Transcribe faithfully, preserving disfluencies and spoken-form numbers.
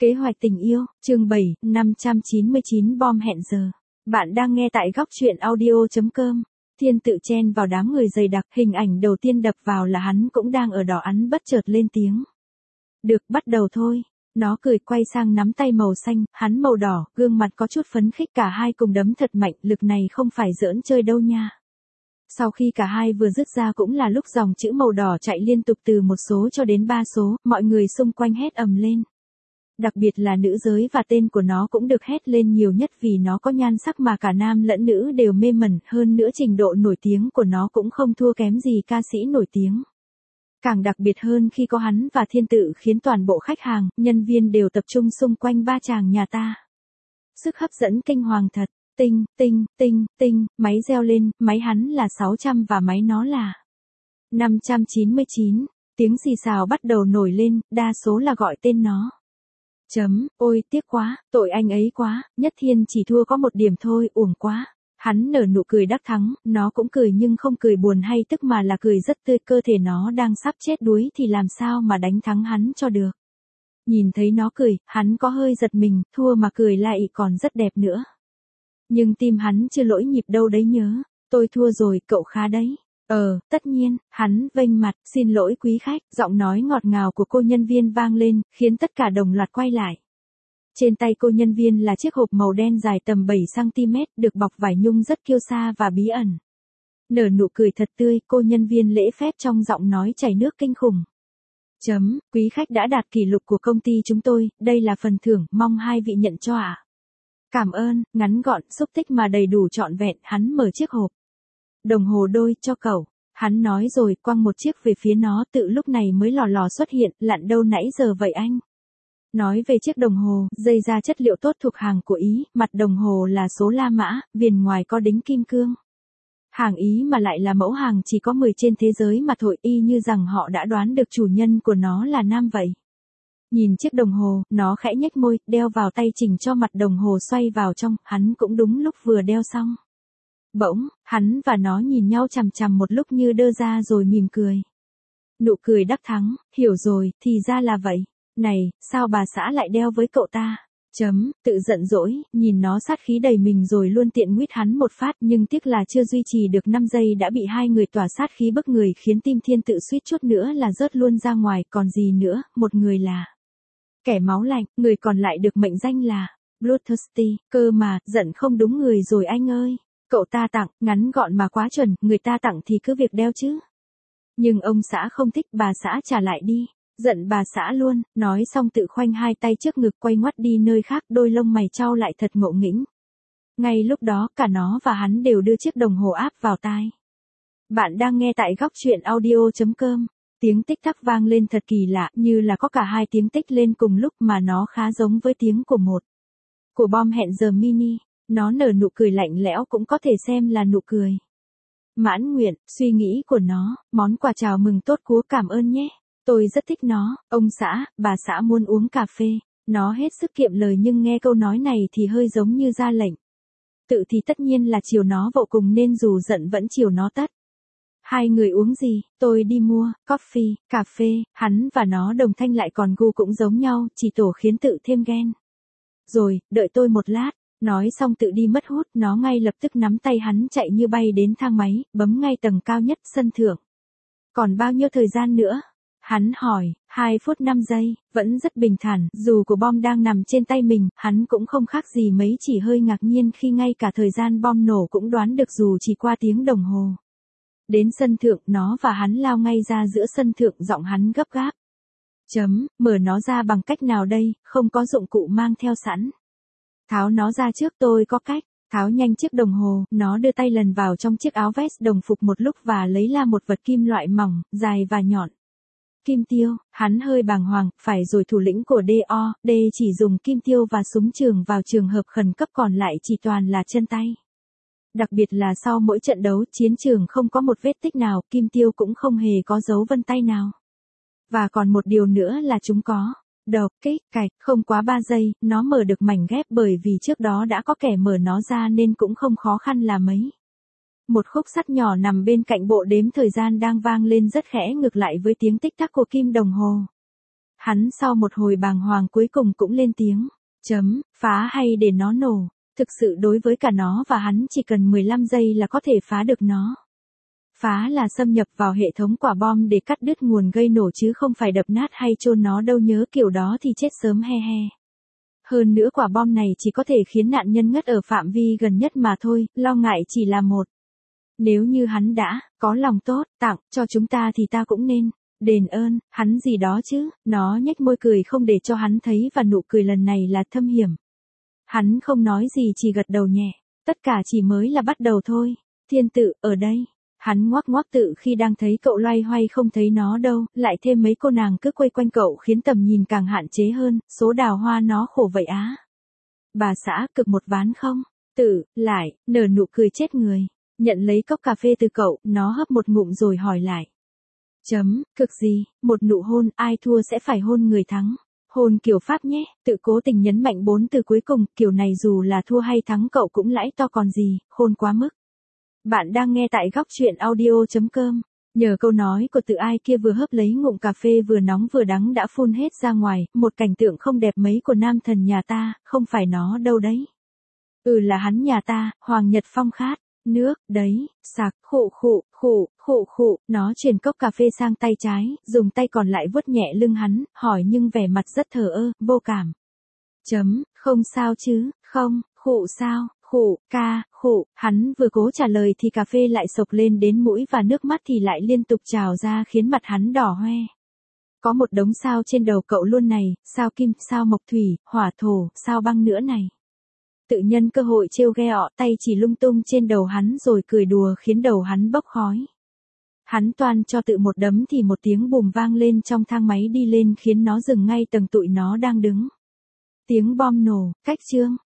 Kế hoạch tình yêu, chương bảy, năm trăm chín mươi chín bom hẹn giờ. Bạn đang nghe tại góc truyện audio.com. Thiên tự chen vào đám người dày đặc, hình ảnh đầu tiên đập vào là hắn cũng đang ở đỏ ắn bất chợt lên tiếng. Được, bắt đầu thôi. Nó cười quay sang nắm tay màu xanh, hắn màu đỏ, gương mặt có chút phấn khích, cả hai cùng đấm thật mạnh, lực này không phải giỡn chơi đâu nha. Sau khi cả hai vừa dứt ra cũng là lúc dòng chữ màu đỏ chạy liên tục từ một số cho đến ba số, mọi người xung quanh hét ầm lên. Đặc biệt là nữ giới, và tên của nó cũng được hét lên nhiều nhất vì nó có nhan sắc mà cả nam lẫn nữ đều mê mẩn, hơn nữa trình độ nổi tiếng của nó cũng không thua kém gì ca sĩ nổi tiếng. Càng đặc biệt hơn khi có hắn và Thiên Tự khiến toàn bộ khách hàng, nhân viên đều tập trung xung quanh ba chàng nhà ta. Sức hấp dẫn kinh hoàng thật, tinh, tinh, tinh, tinh, máy reo lên, máy hắn là sáu trăm và máy nó là năm trăm chín mươi chín, tiếng xì xào bắt đầu nổi lên, đa số là gọi tên nó. Chấm, ôi tiếc quá, tội anh ấy quá, Nhất Thiên chỉ thua có một điểm thôi, uổng quá. Hắn nở nụ cười đắc thắng, nó cũng cười nhưng không cười buồn hay tức mà là cười rất tươi, cơ thể nó đang sắp chết đuối thì làm sao mà đánh thắng hắn cho được. Nhìn thấy nó cười, hắn có hơi giật mình, thua mà cười lại còn rất đẹp nữa. Nhưng tim hắn chưa lỗi nhịp đâu đấy nhớ, tôi thua rồi, cậu khá đấy. Ờ, tất nhiên, hắn vênh mặt, xin lỗi quý khách, giọng nói ngọt ngào của cô nhân viên vang lên, khiến tất cả đồng loạt quay lại. Trên tay cô nhân viên là chiếc hộp màu đen dài tầm bảy xăng ti mét, được bọc vải nhung rất kiêu sa và bí ẩn. Nở nụ cười thật tươi, cô nhân viên lễ phép trong giọng nói chảy nước kinh khủng. Chấm, quý khách đã đạt kỷ lục của công ty chúng tôi, đây là phần thưởng, mong hai vị nhận cho ạ. À. Cảm ơn, ngắn gọn, xúc tích mà đầy đủ trọn vẹn, hắn mở chiếc hộp. Đồng hồ đôi, cho cậu. Hắn nói rồi, quăng một chiếc về phía nó, tự lúc này mới lò lò xuất hiện, lặn đâu nãy giờ vậy anh? Nói về chiếc đồng hồ, dây da chất liệu tốt thuộc hàng của Ý, mặt đồng hồ là số La Mã, viền ngoài có đính kim cương. Hàng Ý mà lại là mẫu hàng chỉ có mười trên thế giới mà thôi, y như rằng họ đã đoán được chủ nhân của nó là nam vậy. Nhìn chiếc đồng hồ, nó khẽ nhếch môi, đeo vào tay chỉnh cho mặt đồng hồ xoay vào trong, hắn cũng đúng lúc vừa đeo xong. Bỗng, hắn và nó nhìn nhau chằm chằm một lúc như đơ ra rồi mỉm cười. Nụ cười đắc thắng, hiểu rồi, thì ra là vậy. Này, sao bà xã lại đeo với cậu ta? Chấm, tự giận dỗi, nhìn nó sát khí đầy mình rồi luôn tiện nguyết hắn một phát, nhưng tiếc là chưa duy trì được năm giây đã bị hai người tỏa sát khí bức người khiến tim Thiên Tự suýt chút nữa là rớt luôn ra ngoài, còn gì nữa, một người là kẻ máu lạnh, người còn lại được mệnh danh là Bloodthirsty, cơ mà, giận không đúng người rồi anh ơi. Cậu ta tặng, ngắn gọn mà quá chuẩn, người ta tặng thì cứ việc đeo chứ. Nhưng ông xã không thích, bà xã trả lại đi. Giận bà xã luôn, nói xong tự khoanh hai tay trước ngực quay ngoắt đi nơi khác, đôi lông mày trao lại thật ngộ nghĩnh. Ngay lúc đó, cả nó và hắn đều đưa chiếc đồng hồ áp vào tai. Bạn đang nghe tại góc truyện audio.com. Tiếng tích tắc vang lên thật kỳ lạ, như là có cả hai tiếng tích lên cùng lúc mà nó khá giống với tiếng của một. Của bom hẹn giờ mini. Nó nở nụ cười lạnh lẽo, cũng có thể xem là nụ cười mãn nguyện, suy nghĩ của nó, món quà chào mừng tốt cú, cảm ơn nhé. Tôi rất thích nó, ông xã, bà xã muốn uống cà phê. Nó hết sức kiệm lời nhưng nghe câu nói này thì hơi giống như ra lệnh. Tự thì tất nhiên là chiều nó vô cùng nên dù giận vẫn chiều nó tất. Hai người uống gì, tôi đi mua, coffee, cà phê, hắn và nó đồng thanh lại còn gu cũng giống nhau, chỉ tổ khiến Tự thêm ghen. Rồi, đợi tôi một lát. Nói xong Tự đi mất hút, nó ngay lập tức nắm tay hắn chạy như bay đến thang máy, bấm ngay tầng cao nhất sân thượng. Còn bao nhiêu thời gian nữa? Hắn hỏi, hai phút năm giây, vẫn rất bình thản, dù của bom đang nằm trên tay mình, hắn cũng không khác gì mấy, chỉ hơi ngạc nhiên khi ngay cả thời gian bom nổ cũng đoán được dù chỉ qua tiếng đồng hồ. Đến sân thượng, nó và hắn lao ngay ra giữa sân thượng, giọng hắn gấp gáp. Chấm, mở nó ra bằng cách nào đây, không có dụng cụ mang theo sẵn. Tháo nó ra trước, tôi có cách. Tháo nhanh chiếc đồng hồ, nó đưa tay lần vào trong chiếc áo vest đồng phục một lúc và lấy ra một vật kim loại mỏng, dài và nhọn. Kim tiêu, hắn hơi bàng hoàng, phải rồi, thủ lĩnh của đê o đê chỉ dùng kim tiêu và súng trường vào trường hợp khẩn cấp, còn lại chỉ toàn là chân tay. Đặc biệt là sau mỗi trận đấu, chiến trường không có một vết tích nào, kim tiêu cũng không hề có dấu vân tay nào. Và còn một điều nữa là chúng có độc, kích, cạch, không quá ba giây, nó mở được mảnh ghép, bởi vì trước đó đã có kẻ mở nó ra nên cũng không khó khăn là mấy. Một khúc sắt nhỏ nằm bên cạnh bộ đếm thời gian đang vang lên rất khẽ, ngược lại với tiếng tích tắc của kim đồng hồ. Hắn sau một hồi bàng hoàng cuối cùng cũng lên tiếng. Chấm, phá hay để nó nổ. Thực sự đối với cả nó và hắn chỉ cần mười lăm giây là có thể phá được nó. Phá là xâm nhập vào hệ thống quả bom để cắt đứt nguồn gây nổ chứ không phải đập nát hay chôn nó đâu, nhớ kiểu đó thì chết sớm he he. Hơn nữa quả bom này chỉ có thể khiến nạn nhân ngất ở phạm vi gần nhất mà thôi, lo ngại chỉ là một. Nếu như hắn đã có lòng tốt tặng cho chúng ta thì ta cũng nên đền ơn hắn gì đó chứ. Nó nhếch môi cười không để cho hắn thấy và nụ cười lần này là thâm hiểm. Hắn không nói gì chỉ gật đầu nhẹ. Tất cả chỉ mới là bắt đầu thôi. Thiên tự ở đây. Hắn ngoác ngoác tự khi đang thấy cậu loay hoay không thấy nó đâu, lại thêm mấy cô nàng cứ quay quanh cậu khiến tầm nhìn càng hạn chế hơn, số đào hoa nó khổ vậy á. Bà xã cực một ván không? Tự, lại, nở nụ cười chết người. Nhận lấy cốc cà phê từ cậu, nó hấp một ngụm rồi hỏi lại. Chấm, cực gì, một nụ hôn, ai thua sẽ phải hôn người thắng. Hôn kiểu Pháp nhé, tự cố tình nhấn mạnh bốn từ cuối cùng, kiểu này dù là thua hay thắng cậu cũng lãi to còn gì, khôn quá mức. Bạn đang nghe tại góc truyện audio chấm com. Nhờ câu nói của tự ai kia vừa hớp lấy ngụm cà phê vừa nóng vừa đắng đã phun hết ra ngoài, một cảnh tượng không đẹp mấy của nam thần nhà ta, không phải nó đâu đấy. Ừ là hắn nhà ta, Hoàng Nhật Phong khát. Nước, đấy, sạc, khụ khụ, khụ, khụ khụ, nó chuyển cốc cà phê sang tay trái, dùng tay còn lại vuốt nhẹ lưng hắn, hỏi nhưng vẻ mặt rất thờ ơ, vô cảm. Chấm, không sao chứ, không, khụ sao, khụ, ca, khụ, hắn vừa cố trả lời thì cà phê lại sộc lên đến mũi và nước mắt thì lại liên tục trào ra khiến mặt hắn đỏ hoe. Có một đống sao trên đầu cậu luôn này, sao kim, sao mộc thủy, hỏa thổ, sao băng nữa này. Tự nhân cơ hội trêu ghẹo, tay chỉ lung tung trên đầu hắn rồi cười đùa khiến đầu hắn bốc khói. Hắn toan cho tự một đấm thì một tiếng bùm vang lên trong thang máy đi lên khiến nó dừng ngay tầng tụi nó đang đứng. Tiếng bom nổ, cách chương.